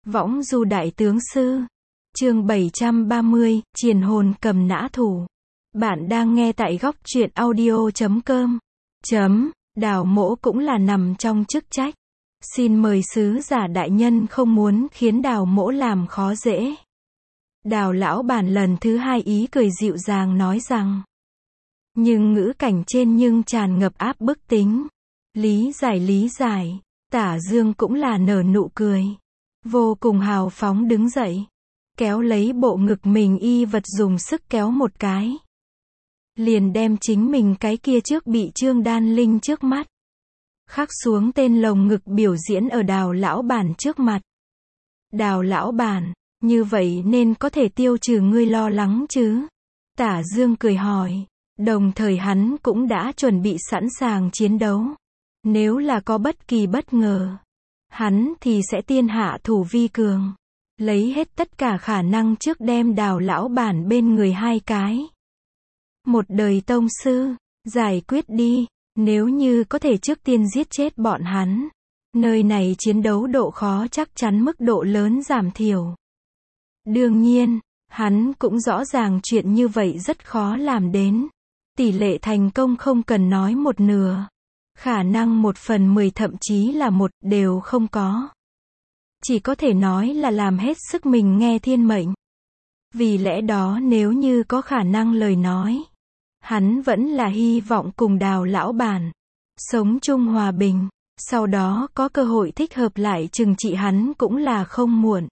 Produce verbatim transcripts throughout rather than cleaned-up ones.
Võng du đại tướng sư. Chương bảy trăm ba mươi, triền hồn cầm nã thủ. Bạn đang nghe tại góc truyện audio chấm com. Chấm, Đào Mỗ cũng là nằm trong chức trách. Xin mời sứ giả đại nhân không muốn khiến Đào Mỗ làm khó dễ. Đào lão bản lần thứ hai ý cười dịu dàng nói rằng. Nhưng ngữ cảnh trên nhưng tràn ngập áp bức tính. Lý giải lý giải. Tả Dương cũng là nở nụ cười. Vô cùng hào phóng đứng dậy. Kéo lấy bộ ngực mình y vật dùng sức kéo một cái. Liền đem chính mình cái kia trước bị Trương Đan Linh trước mắt. Khắc xuống tên lồng ngực biểu diễn ở Đào lão bản trước mặt. Đào lão bản, như vậy nên có thể tiêu trừ ngươi lo lắng chứ? Tả Dương cười hỏi. Đồng thời hắn cũng đã chuẩn bị sẵn sàng chiến đấu. Nếu là có bất kỳ bất ngờ, hắn thì sẽ tiên hạ thủ vi cường. Lấy hết tất cả khả năng trước đem Đào lão bản bên người hai cái. Một đời tông sư, giải quyết đi. Nếu như có thể trước tiên giết chết bọn hắn, nơi này chiến đấu độ khó chắc chắn mức độ lớn giảm thiểu. Đương nhiên, hắn cũng rõ ràng chuyện như vậy rất khó làm đến. Tỷ lệ thành công không cần nói một nửa. Khả năng một phần mười thậm chí là một đều không có. Chỉ có thể nói là làm hết sức mình nghe thiên mệnh. Vì lẽ đó nếu như có khả năng lời nói, hắn vẫn là hy vọng cùng Đào lão bản sống chung hòa bình, sau đó có cơ hội thích hợp lại trừng trị hắn cũng là không muộn.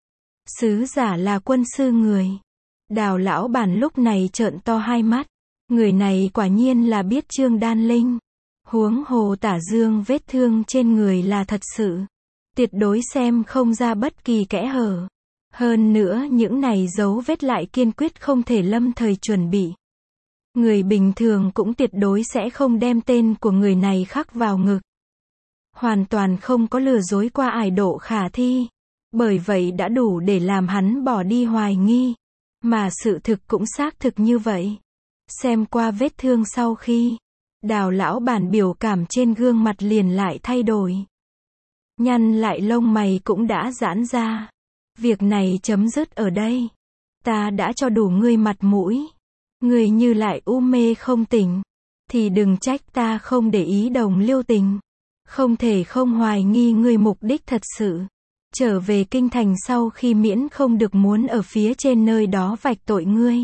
Sứ giả là quân sư người. Đào lão bản lúc này trợn to hai mắt. Người này quả nhiên là biết Trương Đan Linh. Huống hồ Tả Dương vết thương trên người là thật sự. Tuyệt đối xem không ra bất kỳ kẽ hở. Hơn nữa những này dấu vết lại kiên quyết không thể lâm thời chuẩn bị. Người bình thường cũng tuyệt đối sẽ không đem tên của người này khắc vào ngực. Hoàn toàn không có lừa dối qua ải độ khả thi. Bởi vậy đã đủ để làm hắn bỏ đi hoài nghi. Mà sự thực cũng xác thực như vậy. Xem qua vết thương sau khi, Đào lão bản biểu cảm trên gương mặt liền lại thay đổi. Nhăn lại lông mày cũng đã giãn ra. Việc này chấm dứt ở đây. Ta đã cho đủ ngươi mặt mũi. Ngươi như lại u mê không tỉnh, thì đừng trách ta không để ý đồng liêu tình. Không thể không hoài nghi ngươi mục đích thật sự. Trở về kinh thành sau khi miễn không được muốn ở phía trên nơi đó vạch tội ngươi.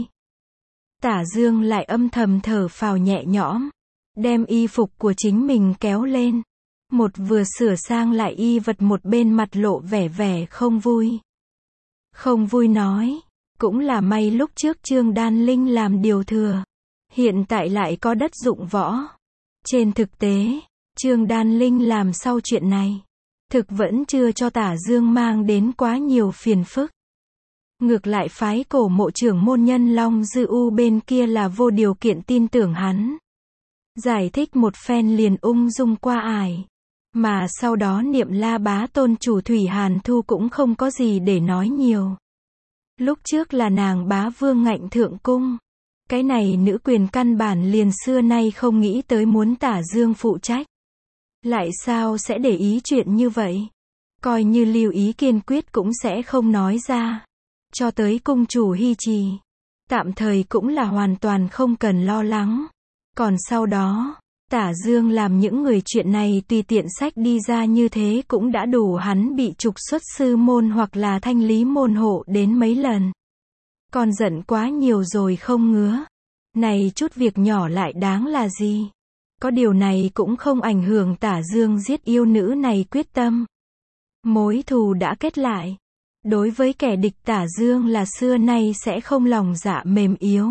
Tả Dương lại âm thầm thở phào nhẹ nhõm. Đem y phục của chính mình kéo lên. Một vừa sửa sang lại y vật một bên mặt lộ vẻ vẻ không vui. Không vui nói. Cũng là may lúc trước Trương Đan Linh làm điều thừa. Hiện tại lại có đất dụng võ. Trên thực tế, Trương Đan Linh làm sau chuyện này. Thực vẫn chưa cho Tả Dương mang đến quá nhiều phiền phức. Ngược lại phái cổ mộ trưởng môn nhân Long Dư U bên kia là vô điều kiện tin tưởng hắn. Giải thích một phen liền ung dung qua ải. Mà sau đó Niệm La bá tôn chủ Thủy Hàn Thu cũng không có gì để nói nhiều. Lúc trước là nàng bá vương ngạnh thượng cung. Cái này nữ quyền căn bản liền xưa nay không nghĩ tới muốn Tả Dương phụ trách. Lại sao sẽ để ý chuyện như vậy? Coi như lưu ý kiên quyết cũng sẽ không nói ra. Cho tới cung chủ Hy Trì. Tạm thời cũng là hoàn toàn không cần lo lắng. Còn sau đó, Tả Dương làm những người chuyện này tùy tiện sách đi ra như thế cũng đã đủ hắn bị trục xuất sư môn hoặc là thanh lý môn hộ đến mấy lần. Còn giận quá nhiều rồi không ngứa. Này chút việc nhỏ lại đáng là gì? Có điều này cũng không ảnh hưởng Tả Dương giết yêu nữ này quyết tâm. Mối thù đã kết lại. Đối với kẻ địch Tả Dương là xưa nay sẽ không lòng dạ mềm yếu.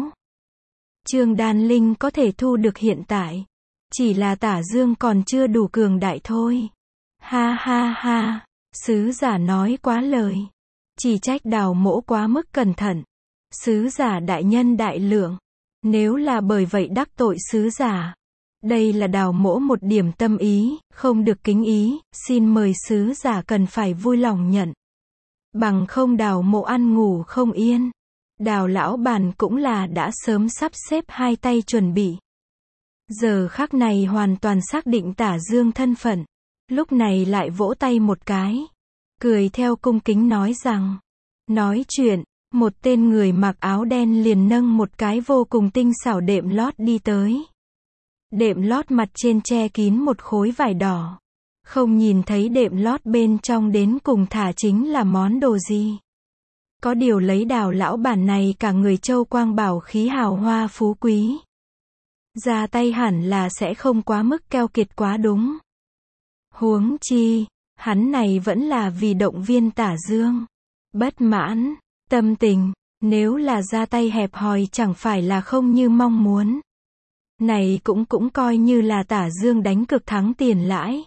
Trương Đan Linh có thể thu được hiện tại. Chỉ là Tả Dương còn chưa đủ cường đại thôi. Ha ha ha, sứ giả nói quá lời. Chỉ trách Đào Mỗ quá mức cẩn thận. Sứ giả đại nhân đại lượng. Nếu là bởi vậy đắc tội sứ giả. Đây là Đào Mỗ một điểm tâm ý, không được kính ý, xin mời sứ giả cần phải vui lòng nhận. Bằng không Đào Mỗ ăn ngủ không yên. Đào lão bản cũng là đã sớm sắp xếp hai tay chuẩn bị. Giờ khắc này hoàn toàn xác định Tả Dương thân phận. Lúc này lại vỗ tay một cái. cười theo cung kính nói rằng, nói chuyện, một tên người mặc áo đen liền nâng một cái vô cùng tinh xảo đệm lót đi tới. Đệm lót mặt trên che kín một khối vải đỏ. Không nhìn thấy đệm lót bên trong đến cùng thả chính là món đồ gì. Có điều lấy Đào lão bản này cả người châu quang bảo khí hào hoa phú quý. Ra tay hẳn là sẽ không quá mức keo kiệt quá đúng. Huống chi, hắn này vẫn là vì động viên Tả Dương. Bất mãn, tâm tình, nếu là ra tay hẹp hòi chẳng phải là không như mong muốn. Này cũng cũng coi như là Tả Dương đánh cực thắng tiền lãi.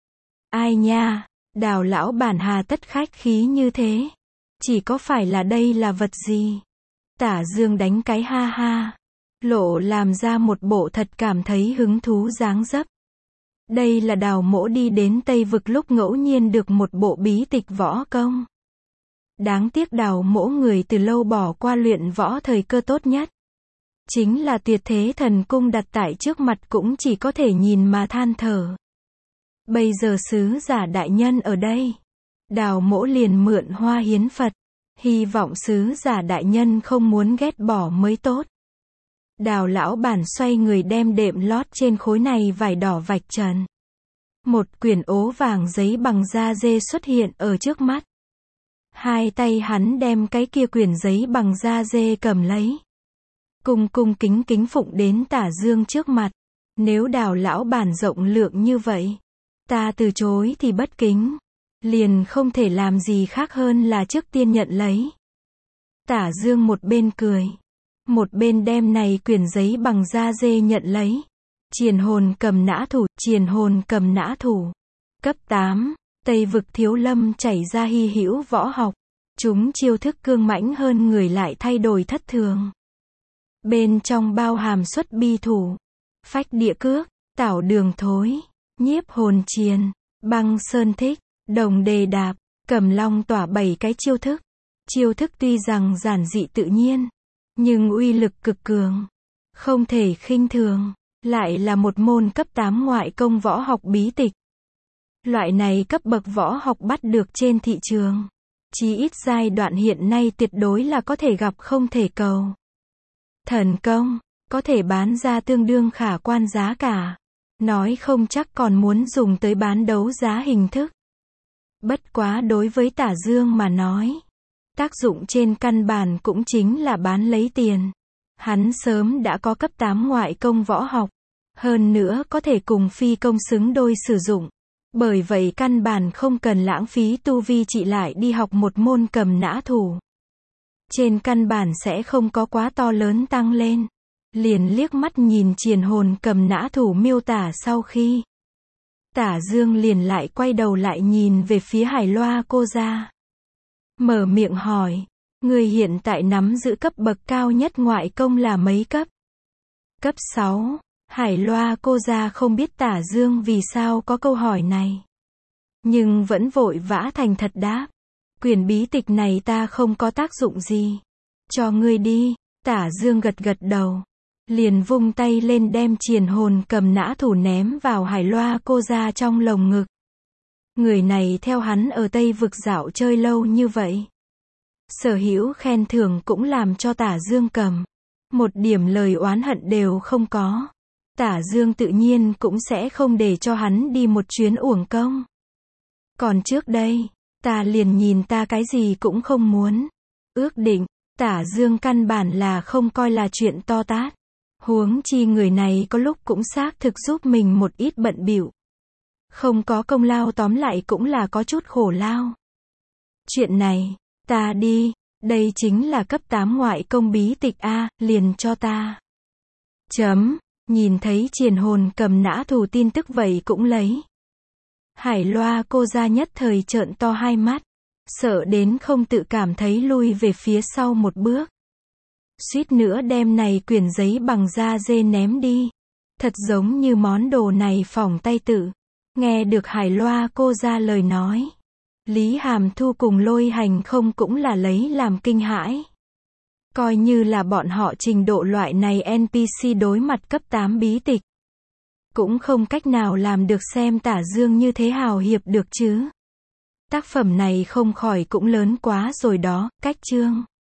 Ai nha, Đào lão bản hà tất khách khí như thế. Chỉ có phải là đây là vật gì? Tả Dương đánh cái ha ha. Lộ làm ra một bộ thật cảm thấy hứng thú dáng dấp. Đây là Đào mỗ đi đến Tây Vực lúc ngẫu nhiên được một bộ bí tịch võ công. Đáng tiếc Đào mỗ người từ lâu bỏ qua luyện võ thời cơ tốt nhất. Chính là Tuyệt Thế Thần Cung đặt tại trước mặt cũng chỉ có thể nhìn mà than thở. Bây giờ sứ giả đại nhân ở đây. Đào mỗ liền mượn hoa hiến Phật. Hy vọng sứ giả đại nhân không muốn ghét bỏ mới tốt. Đào lão bản xoay người đem đệm lót trên khối này vải đỏ vạch trần. Một quyển ố vàng giấy bằng da dê xuất hiện ở trước mắt. Hai tay hắn đem cái kia quyển giấy bằng da dê cầm lấy. Cung cung kính kính phụng đến Tả Dương trước mặt. Nếu Đào lão bản rộng lượng như vậy, ta từ chối thì bất kính. Liền không thể làm gì khác hơn là trước tiên nhận lấy. Tả Dương một bên cười. Một bên đem này quyển giấy bằng da dê nhận lấy. Triền hồn cầm nã thủ, triền hồn cầm nã thủ. Cấp tám, Tây Vực thiếu lâm chảy ra hy hữu võ học. Chúng chiêu thức cương mãnh hơn người lại thay đổi thất thường. Bên trong bao hàm xuất bi thủ, phách địa cước, tảo đường thối, nhiếp hồn triền, băng sơn thích, đồng đề đạp, cầm long tỏa bảy cái chiêu thức. Chiêu thức tuy rằng giản dị tự nhiên, nhưng uy lực cực cường, không thể khinh thường, lại là một môn cấp tám ngoại công võ học bí tịch. Loại này cấp bậc võ học bắt được trên thị trường, chí ít giai đoạn hiện nay tuyệt đối là có thể gặp không thể cầu. Thần công, có thể bán ra tương đương khả quan giá cả, nói không chắc còn muốn dùng tới bán đấu giá hình thức. Bất quá đối với Tả Dương mà nói, tác dụng trên căn bản cũng chính là bán lấy tiền. Hắn sớm đã có cấp tám ngoại công võ học, hơn nữa có thể cùng phi công xứng đôi sử dụng. Bởi vậy căn bản không cần lãng phí tu vi trị lại đi học một môn cầm nã thủ. Trên căn bản sẽ không có quá to lớn tăng lên. Liền liếc mắt nhìn triền hồn cầm nã thủ miêu tả sau khi. Tả Dương liền lại quay đầu lại nhìn về phía Hải Loa cô gia. Mở miệng hỏi, người hiện tại nắm giữ cấp bậc cao nhất ngoại công là mấy cấp? Cấp sáu. Hải Loa cô gia không biết Tả Dương vì sao có câu hỏi này. Nhưng vẫn vội vã thành thật đáp. Quyển bí tịch này ta không có tác dụng gì. Cho ngươi đi. Tả Dương gật gật đầu. Liền vung tay lên đem triền hồn cầm nã thủ ném vào Hải Loa cô gia trong lồng ngực. Người này theo hắn ở Tây Vực dạo chơi lâu như vậy. Sở hữu khen thưởng cũng làm cho Tả Dương cầm. Một điểm lời oán hận đều không có. Tả Dương tự nhiên cũng sẽ không để cho hắn đi một chuyến uổng công. Còn trước đây, ta liền nhìn ta cái gì cũng không muốn. Ước định, Tả Dương căn bản là không coi là chuyện to tát. Huống chi người này có lúc cũng xác thực giúp mình một ít bận bịu. Không có công lao tóm lại cũng là có chút khổ lao. Chuyện này, ta đi, đây chính là cấp tám ngoại công bí tịch A, liền cho ta. Chấm, nhìn thấy triền hồn cầm nã thủ tin tức vậy cũng lấy. Hải Loa cô gia nhất thời trợn to hai mắt, sợ đến không tự cảm thấy lui về phía sau một bước. Suýt nữa đem này quyển giấy bằng da dê ném đi. Thật giống như món đồ này phỏng tay tự. Nghe được Hải Loa cô gia lời nói, Lý Hàm Thu cùng Lôi Hành không cũng là lấy làm kinh hãi. Coi như là bọn họ trình độ loại này en pê xê đối mặt cấp tám bí tịch. Cũng không cách nào làm được xem Tả Dương như thế hào hiệp được chứ. Tác phẩm này không khỏi cũng lớn quá rồi đó, cách chương.